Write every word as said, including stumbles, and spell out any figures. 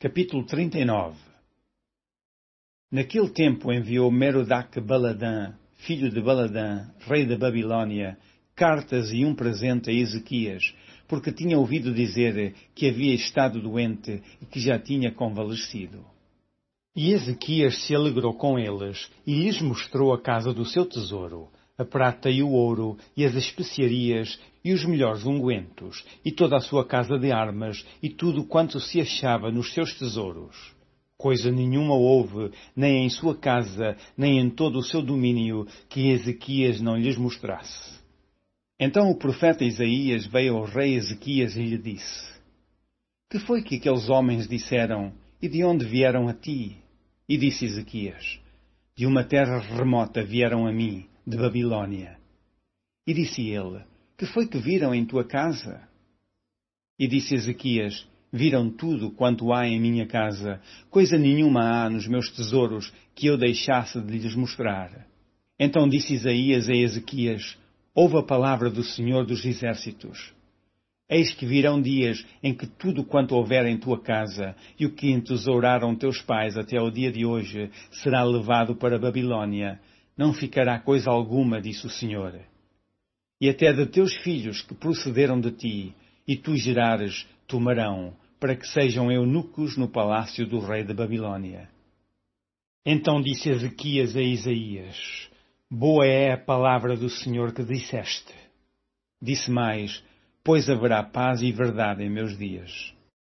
Capítulo trinta e nove. Naquele tempo enviou Merodach-Baladã, filho de Baladã, rei da Babilônia, cartas e um presente a Ezequias, porque tinha ouvido dizer que havia estado doente e que já tinha convalescido. E Ezequias se alegrou com eles e lhes mostrou a casa do seu tesouro, a prata e o ouro, e as especiarias, e os melhores ungüentos, e toda a sua casa de armas, e tudo quanto se achava nos seus tesouros. Coisa nenhuma houve, nem em sua casa, nem em todo o seu domínio, que Ezequias não lhes mostrasse. Então o profeta Isaías veio ao rei Ezequias e lhe disse: Que foi que aqueles homens disseram, e de onde vieram a ti? E disse Ezequias: De uma terra remota vieram a mim, de Babilônia. E disse ele: Que foi que viram em tua casa? E disse Ezequias: Viram tudo quanto há em minha casa, coisa nenhuma há nos meus tesouros que eu deixasse de lhes mostrar. Então disse Isaías a Ezequias: Ouve a palavra do Senhor dos Exércitos. Eis que virão dias em que tudo quanto houver em tua casa, e o que entesouraram teus pais até ao dia de hoje, será levado para a Babilônia. Não ficará coisa alguma, disse o Senhor. E até de teus filhos que procederam de ti, e tu gerares, tomarão, para que sejam eunucos no palácio do rei da Babilônia. Então disse Ezequias a Isaías: Boa é a palavra do Senhor que disseste. Disse mais: Pois haverá paz e verdade em meus dias.